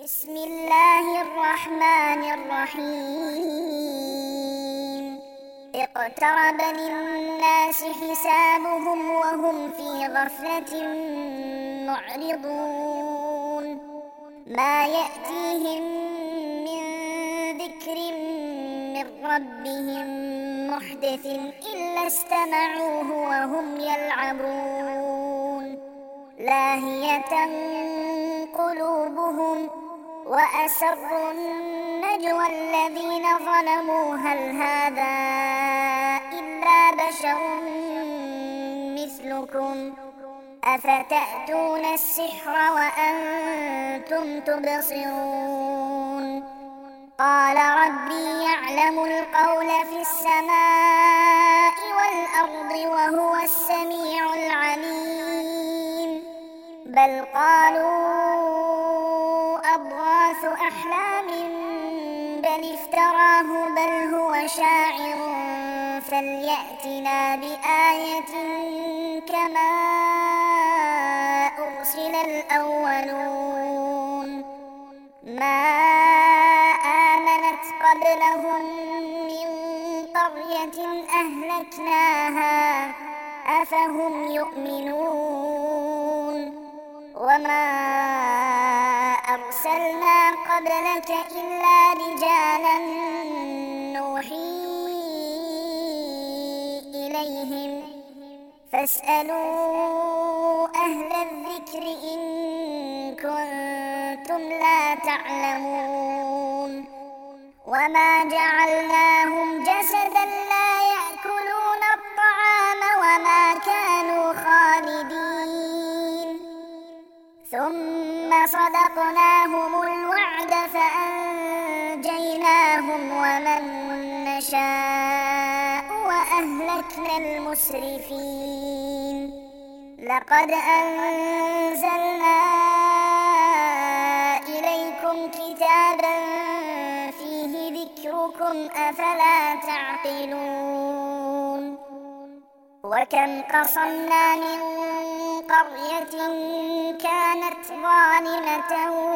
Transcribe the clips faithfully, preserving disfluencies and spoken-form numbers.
بسم الله الرحمن الرحيم اقترب للناس حسابهم وهم في غفلة معرضون ما يأتيهم من ذكر من ربهم محدث إلا استمعوه وهم يلعبون لاهية قلوبهم وأسروا النجوى الذين ظلموا هل هذا إلا بشر مثلكم أفتأتون السحر وأنتم تبصرون قال ربي يعلم القول في السماء والأرض وهو السميع العليم بل قالوا أضغاث أحلام بل افتراه بل هو شاعر فليأتنا بآية كما أرسل الأولون ما آمنت قبلهم من قرية أهلكناها أفهم يؤمنون وما أرسلنا قبلك إلا رجالا نوحي إليهم فاسألوا أهل الذكر إن كنتم لا تعلمون وما جعلناهم جسدا لا يأكلون الطعام وما كانوا خالدين ثم صدقناهم الوعد فأنجيناهم ومن نشاء وأهلكنا المسرفين لقد أنزلنا إليكم كتابا فيه ذكركم أفلا تعقلون وكم قصمنا من قرية كانت ظالمة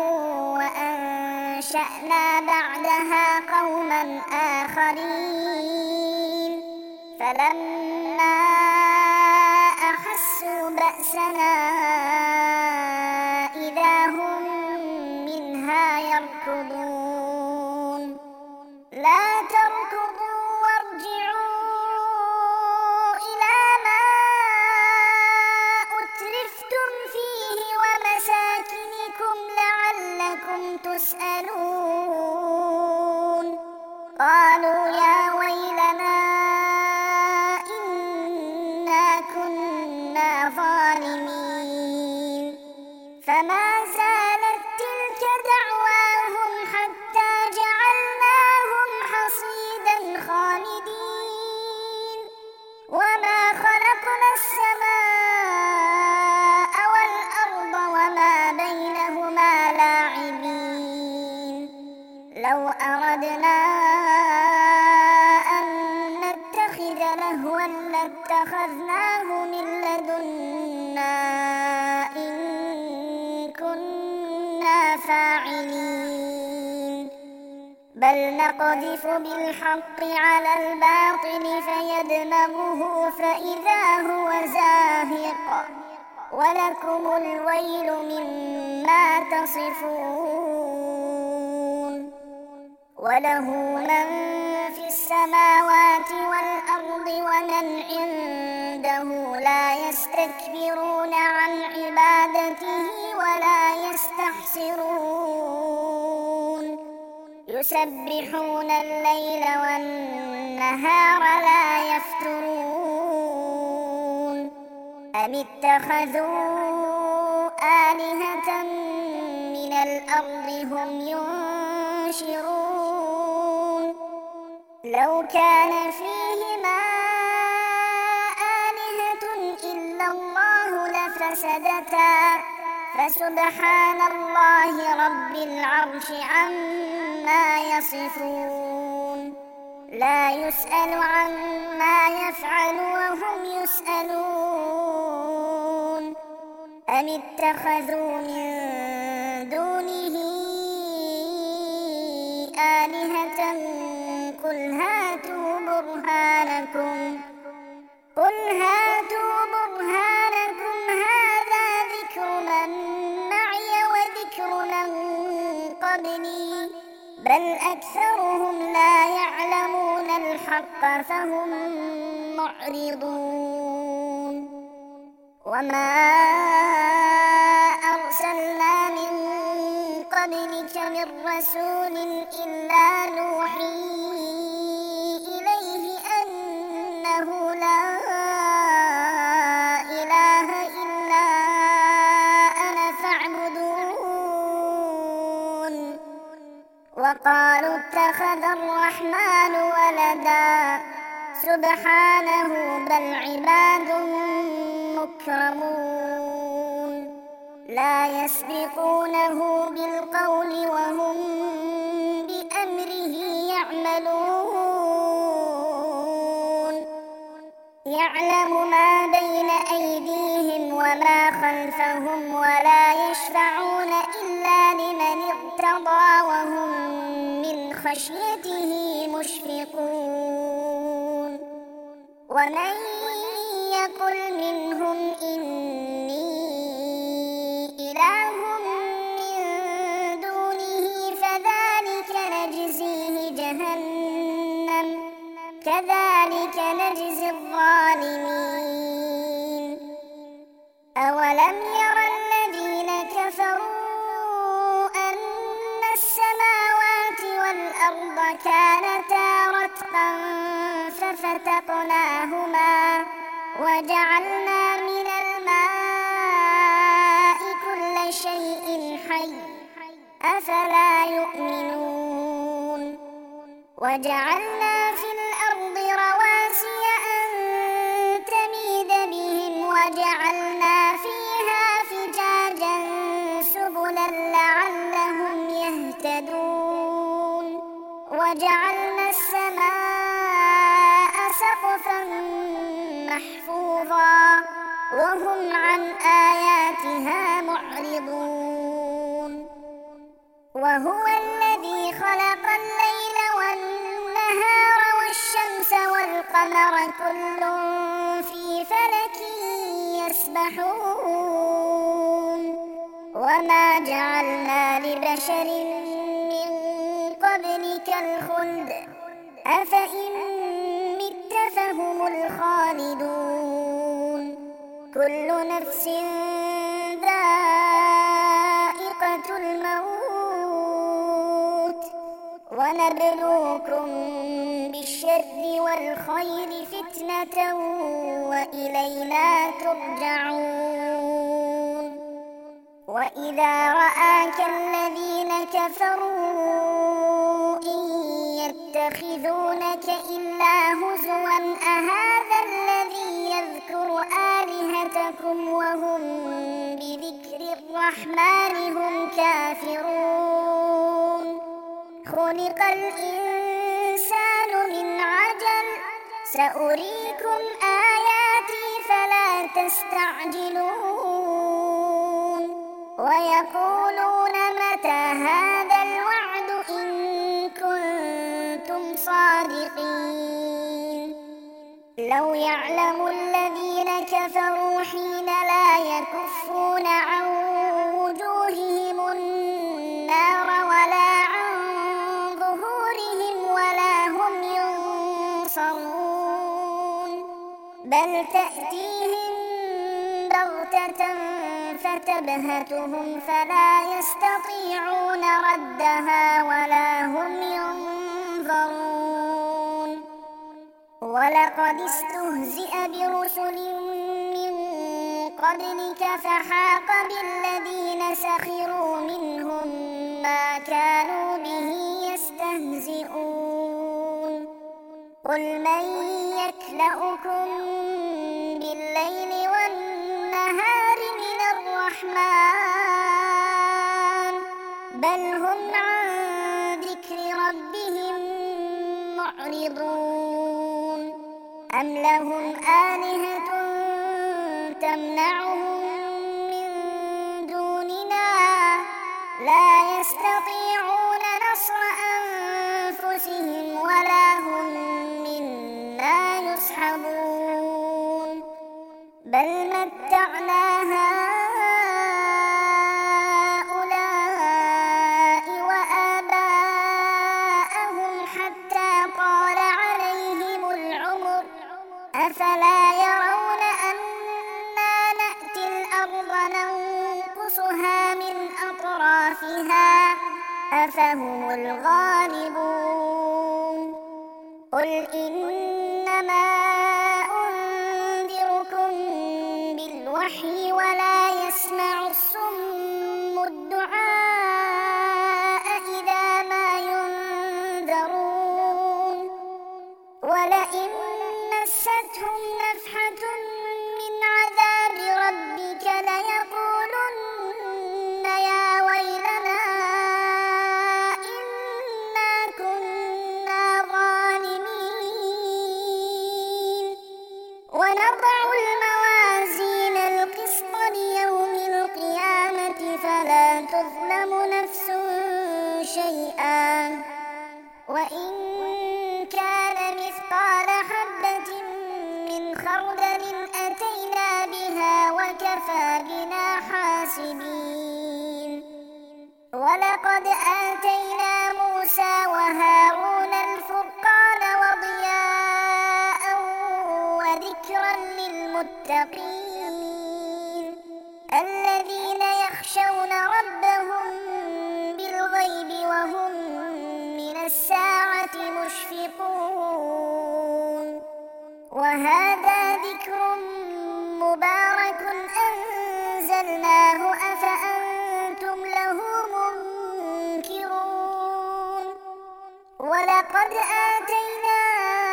وأنشأنا بعدها قوما آخرين فلما أحسوا بأسنا إذا هم منها يركضون لا تركضوا وارجعوا إلى ما أترفتم فيه ومساكنكم لعلكم تسألون قالوا يا ويلنا إنا كنا ظالمين فما زالت تلك دعواهم حتى جعلناهم حصيدا خالدين وما خلقنا السماء والأرض وما بينهما لاعبين لو أردنا أن نتخذ لهوا لاتخذناه من لدنا إن كنا فاعلين بل نقذف بالحق على الباطل فيدمغه فإذا هو زاهق ولكم الويل مما تصفون وله من في السماوات والأرض ومن عنده لا يستكبرون عن عبادته ولا يستحسرون يسبحون الليل والنهار لا يفترون أم اتخذوا آلهة من الأرض هم ينشرون لو كان فيهما آلهة إلا الله لفسدتا فسبحان الله رب العرش عما يصفون لا يسأل عما يفعل وهم يسألون أم اتخذوا من دونه آلهة قل هاتوا برهانكم قل هاتوا برهانكم هذا ذكر من معي وذكر من قبلي بل أكثرهم لا يعلمون الحق فهم معرضون وما أرسلنا من قبلك من رسول إلا نوحي إليه أنه لا إله إلا أنا فاعبدون وقالوا اتخذ الرحمن ولدا سبحانه بل عباد مكرمون لا يسبقونه بالقول وهم بأمره يعملون يعلم ما بين أيديهم وما خلفهم ولا يشفعون إلا لمن ارتضى وهم من خشيته مشفقون ومن يقل منهم إني إله من دونه فذلك نجزيه جهنم كذلك نجزي الظالمين أولم ير الذين كفروا أن السماوات والأرض كانتا رتقا ففتقناهما وجعلنا من الماء كل شيء حي أفلا يؤمنون وجعلنا في الأرض رواسي أن تميد بهم وجعلنا فيها فجاجا سبلا لعلهم يهتدون وجعلنا السماء سقفا محفوظا وهم عن آياتها معرضون وهو الذي خلق الليل والنهار والشمس والقمر كل في فلك يسبحون وما جعلنا لبشر من قبلك الخلد أفإن مت فهم الخالدون كل نفس ذائقة الموت ونبلوكم بالشر والخير فتنة وإلينا ترجعون وإذا رآك الذين كفروا إن يتخذونك إلا هزوا أهذا الذي يذكر آلهتكم وهم بذكر الرحمن هم كافرون خلق الإنسان من عجل سأريكم آياتي فلا تستعجلون ويقولون متى هذا الوعد إن كنتم صادقين لو يعلم الذين كفروا حين لا يكفون عن وجوههم النار ولا عن ظهورهم ولا هم ينصرون بل تأتيهم بغتة فتبهتهم فلا يستطيعون ردها ولا هم ينظرون ولقد استهزئ برسل من قبلك فحاق بالذين سخروا منهم ما كانوا به يستهزئون قل من يكلؤكم بالليل والنهار من الرحمن بل هم عن ذكر ربهم معرضون أم لهم آلهة تمنعهم من دوننا لا يستطيعون نصر أفهم الغالبون قل إنما أنذركم بالوحي ولا يسمع الصم الدعاء إذا ما ينذرون ولئن مستهم نفحة من عذاب ربك ليقولن يا ويلنا إنا كنا ظالمين ونضع الموازين القسط ليوم القيامة فلا تظلم نفس شيئا وإن كان مثقال حبة من خردل أتينا بها وكفى بنا حاسبين ولقد آتينا موسى وهارون الفرقان وضياء وذكرا للمتقين الذين يخشون ربهم بالغيب وهم من الساعة مشفقون وهذا ذكر مبارك أنزلناه أفأنتم له منكرون ولقد آتينا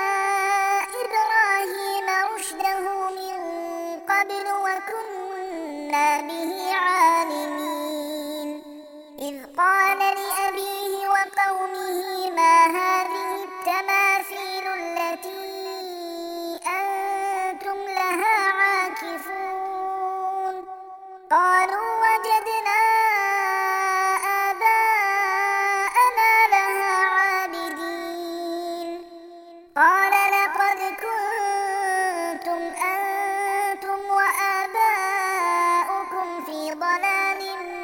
إبراهيم رشده من قبل وكنا به عالمين إذ قال لأبيه وقومه ما هذه التماثيل التي أنتم لها عاكفون قالوا وجدنا آباءنا لها عابدين قال لقد كنتم أنتم وآباؤكم في ضلال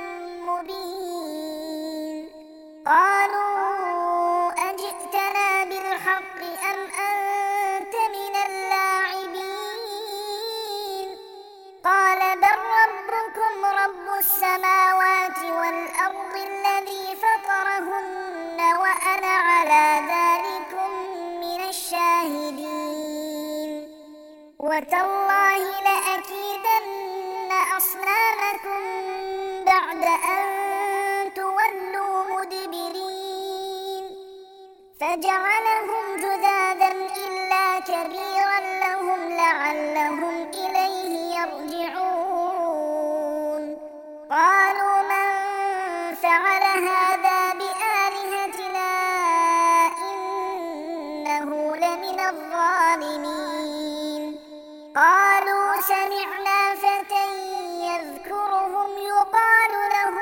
مبين قالوا أجئتنا بالحق أم أنت من اللاعبين قال بل ربكم رب السماوات والأرض الذي فطرهن وأنا على ذلكم من الشاهدين وتالله لأكيدن أصنامكم بعد أن تولوا مدبرين فجعلهم جذاذا إلا كبيرا لهم لعلهم إليه يرجعون قالوا من فعل هذا بآلهتنا إنه لمن الظالمين قالوا سمعنا فتى يذكرهم يقال له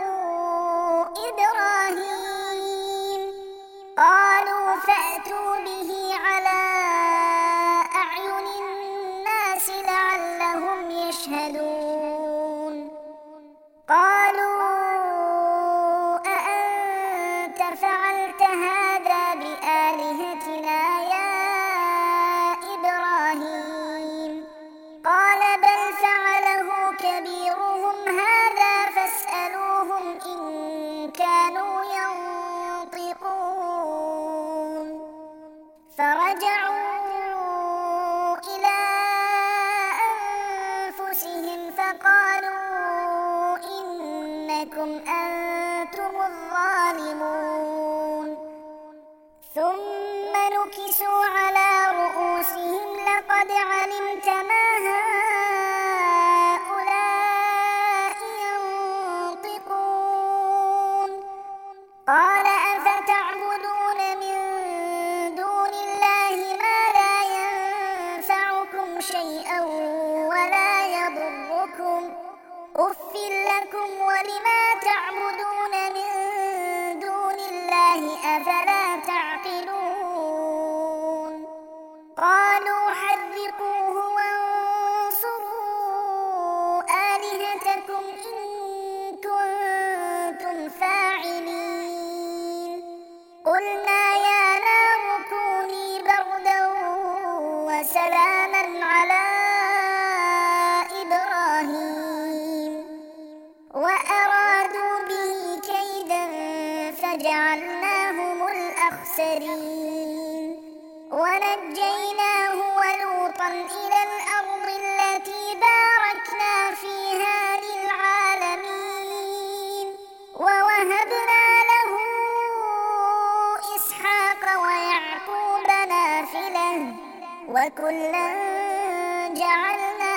إبراهيم قالوا فأتوا به على أعين الناس لعلهم يشهدون قالوا أأنت فعلت هذا بآلهتنا يا إبراهيم قال بل فعله كبيرهم هذا فاسألوهم إن كانوا ينطقون فرجعوا إلى أنفسهم فقالوا إنكم أنتم الظالمون ثم نكسوا على رؤوسهم لقد علمت ما هؤلاء ينطقون قال أفتعبدون من دون الله ما لا ينفعكم شيئا ولا يضركم أف لكم ولما تعبدون من دون الله أفلا تعقلون قالوا حرقوه وانصروا آلهتكم إن كنتم فاعلين قلنا يا نار كوني بردا وسلاما على إبراهيم وأرادوا به كيدا فجعلناهم الأخسرين ونجيناه ولوطا إلى الأرض التي باركنا فيها للعالمين ووهبنا له إسحاق ويعقوب نافلة وكلا جعلنا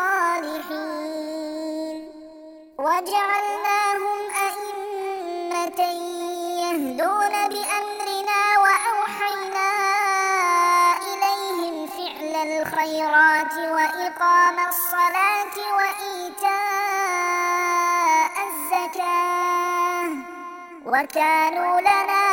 صالحين وجعلناهم أئمة يهدون بأمرنا وأوحينا إليهم فعل الخيرات وإقام الصلاة وإيتاء الزكاة وكانوا لنا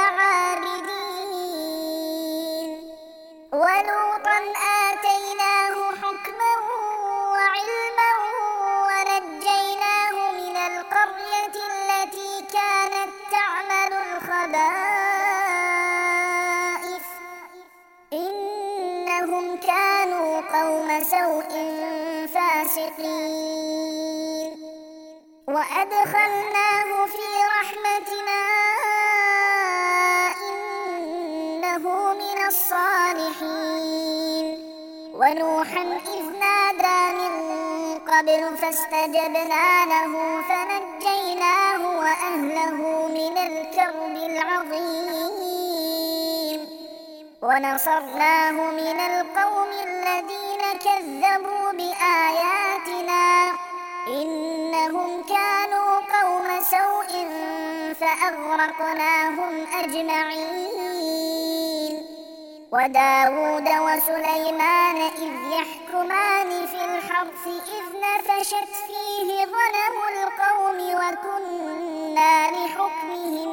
عابدين ولوطا آتيناه حكما وعلما ونجيناه من القرية التي كانت تعمل الخبائث إنهم كانوا قوم سوء فاسقين وأدخلناه في رحمتنا إنه من الصالحين ونوحا إذ نادى من قبل فاستجبنا له فنجيناه وأهله من الكرب العظيم ونصرناه من القوم الذين كذبوا بآياتنا إنهم كانوا قوم سوء فأغرقناهم أجمعين وداود وسليمان إذ يحكمان في الحرث إذ نفشت فيه غنم القوم وكنا لحكمهم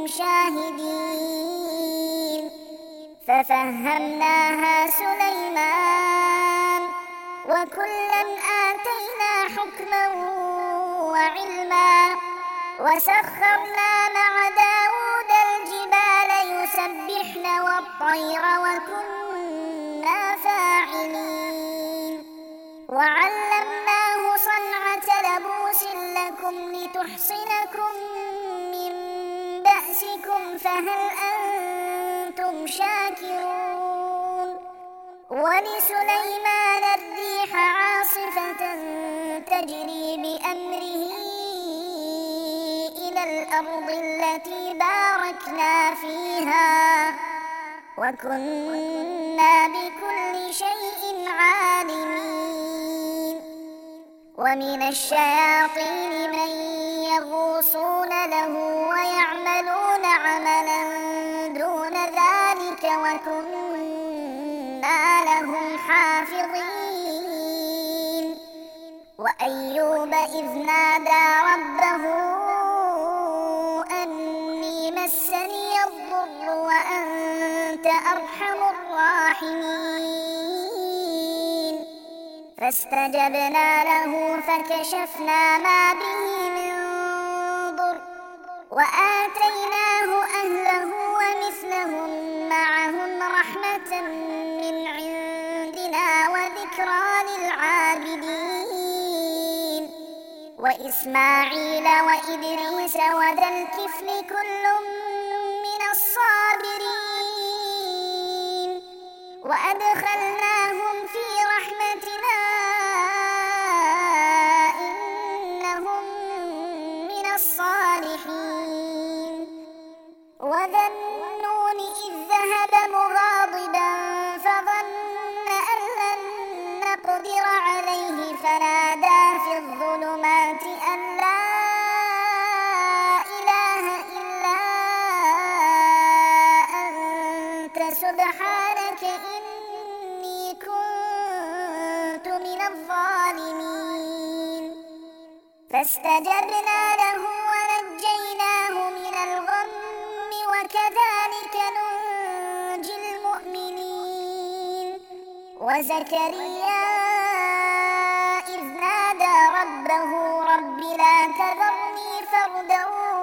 شاهدين ففهمناها سليمان وكلا آتينا حكما وعلما وسخرنا مع داود الجبال يسبحن والطير وكنا فاعلين وعلمناه صنعة لبوس لكم لتحصنكم من بأسكم فهل أنتم شاكرون ولسليمان الريح عاصفة تجري بأمره إلى الأرض التي باركنا فيها وكنا بكل شيء عالمين ومن الشياطين من يغوصون له ويعملون عملا دون ذلك وكنا لهم حافظين وأيوب إذ نادى ربه أني مسني الضر وأنت أرحم الراحمين فاستجبنا له فكشفنا ما به من ضر وآتيناه أهله ومثلهم معهم رحمة من عندنا وذكرى للعابدين وإسماعيل وإدريس وذا الكفل كل من الصابرين وأدخلناهم في رحمتنا إنهم من الصالحين وذا النون إذ ذهب مغاضبا فظن أن لن نقدر عليه فنادى في الظلمات أن لا إله إلا أنت سبحانك إني كنت من الظالمين فاستجبنا له ونجيناه من الغم وكذلك ننجي المؤمنين وزكريا إذ نادى ربه رب لا تذرني فردا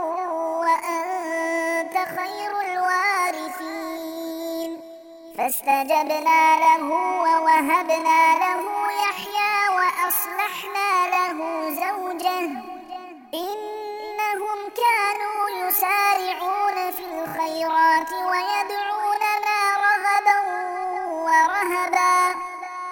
وأنت خير الوارثين فاستجبنا له ووهبنا له يحيى وأصلحنا له زوجه إنهم كانوا يسارعون في الخيرات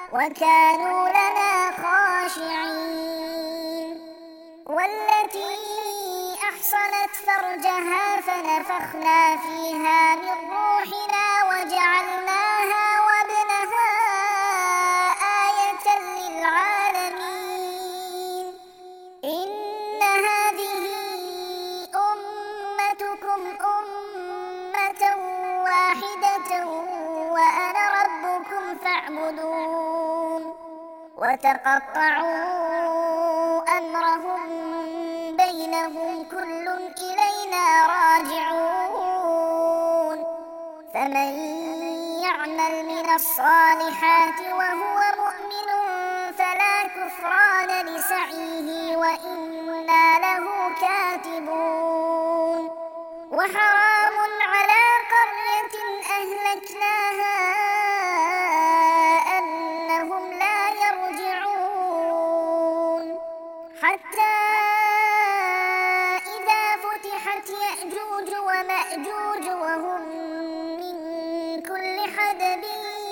وكانوا لنا خاشعين. والتي أحصنت فرجها فنفخنا فيها من روحنا وجعلناها وابنها آية للعالمين. إن هذه أمتكم أمة واحدة وأنا ربكم فاعبدون. وتقطعوا أمرهم بينهم كل إلينا راجعون. فمن يعمل من الصالحات وهو مؤمن فلا كفران لسعيه وإنا له كاتبون. وحرام على قرية أهلكناها أنهم لا يرجعون. حتى إذا فتحت يأجوج ومأجوج وهم من كل حدب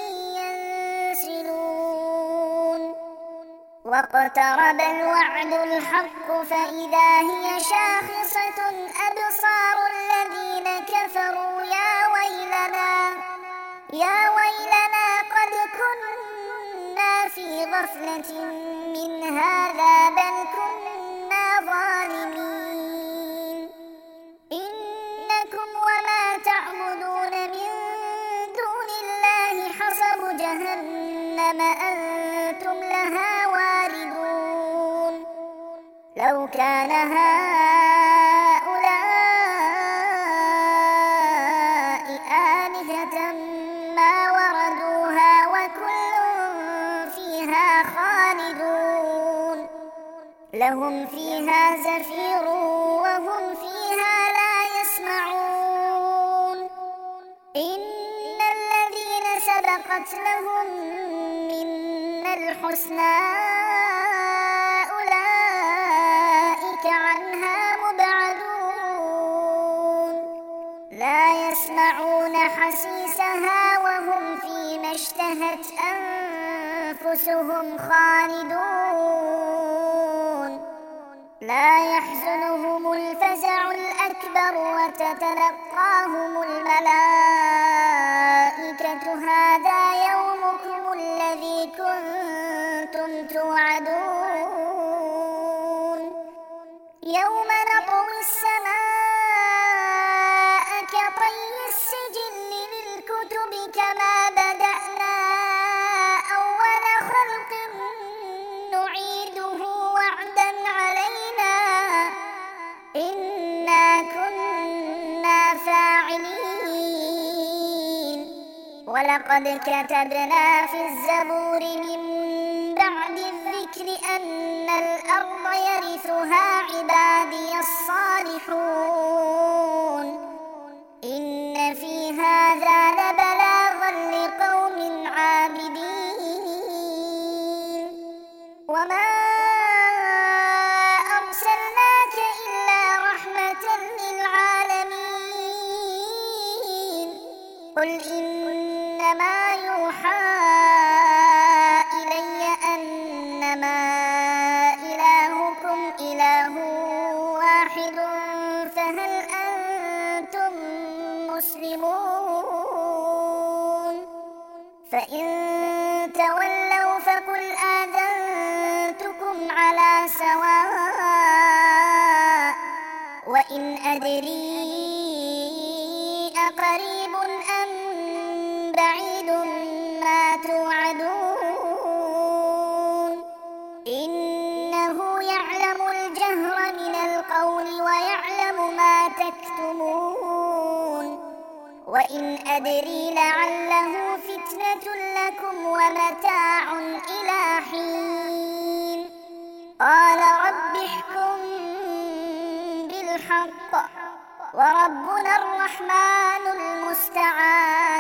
ينسلون. واقترب الوعد الحق فإذا هي شاخصة أبصار الذين كفروا يا ويلنا يا ويلنا قد كنا في غفلة من هذا بل كنا ظالمين. إنكم وما تعبدون من دون الله حصب جهنم أنتم لها واردون. لو كان هؤلاء آلهة ما وردوها وكل فيها خالدون. لهم فيها زفير وهم فيها لا يسمعون. إن الذين سبقت لهم منا الحسنى أولئك عنها مبعدون. لا يسمعون حسيسها وهم فيما اشتهت أنفسهم خالدون. لا يحزنهم الفزع الأكبر وتتلقاهم الملائكة هذا يومكم الذي كنتم توعدون. يوم نطوي السماء كطي السجل للكتب كما بدأنا أول خلق نعيده وعدا علينا إنا كنا فاعلين. ولقد كتبنا في الزبور من بعد الذكر أن الأرض يرثها عبادي الصالحون. إن في هذا لبلاغا لقوم عابدين. وما أرسلناك إلا رحمة للعالمين. قل إنما يوحى إلي أنما إلهكم إله واحد فهل أنتم مسلمون؟ فإن تولوا فقل آذنتكم على سواء. وإن أدري أقريب أم بعيد ما توعدون. إنه يعلم الجهر من القول ويعلم ما تكتمون. وإن أدري لعله فتنة لكم ومتاع إلى حين. قال رب احكم بالحق وربنا الرحمن المستعان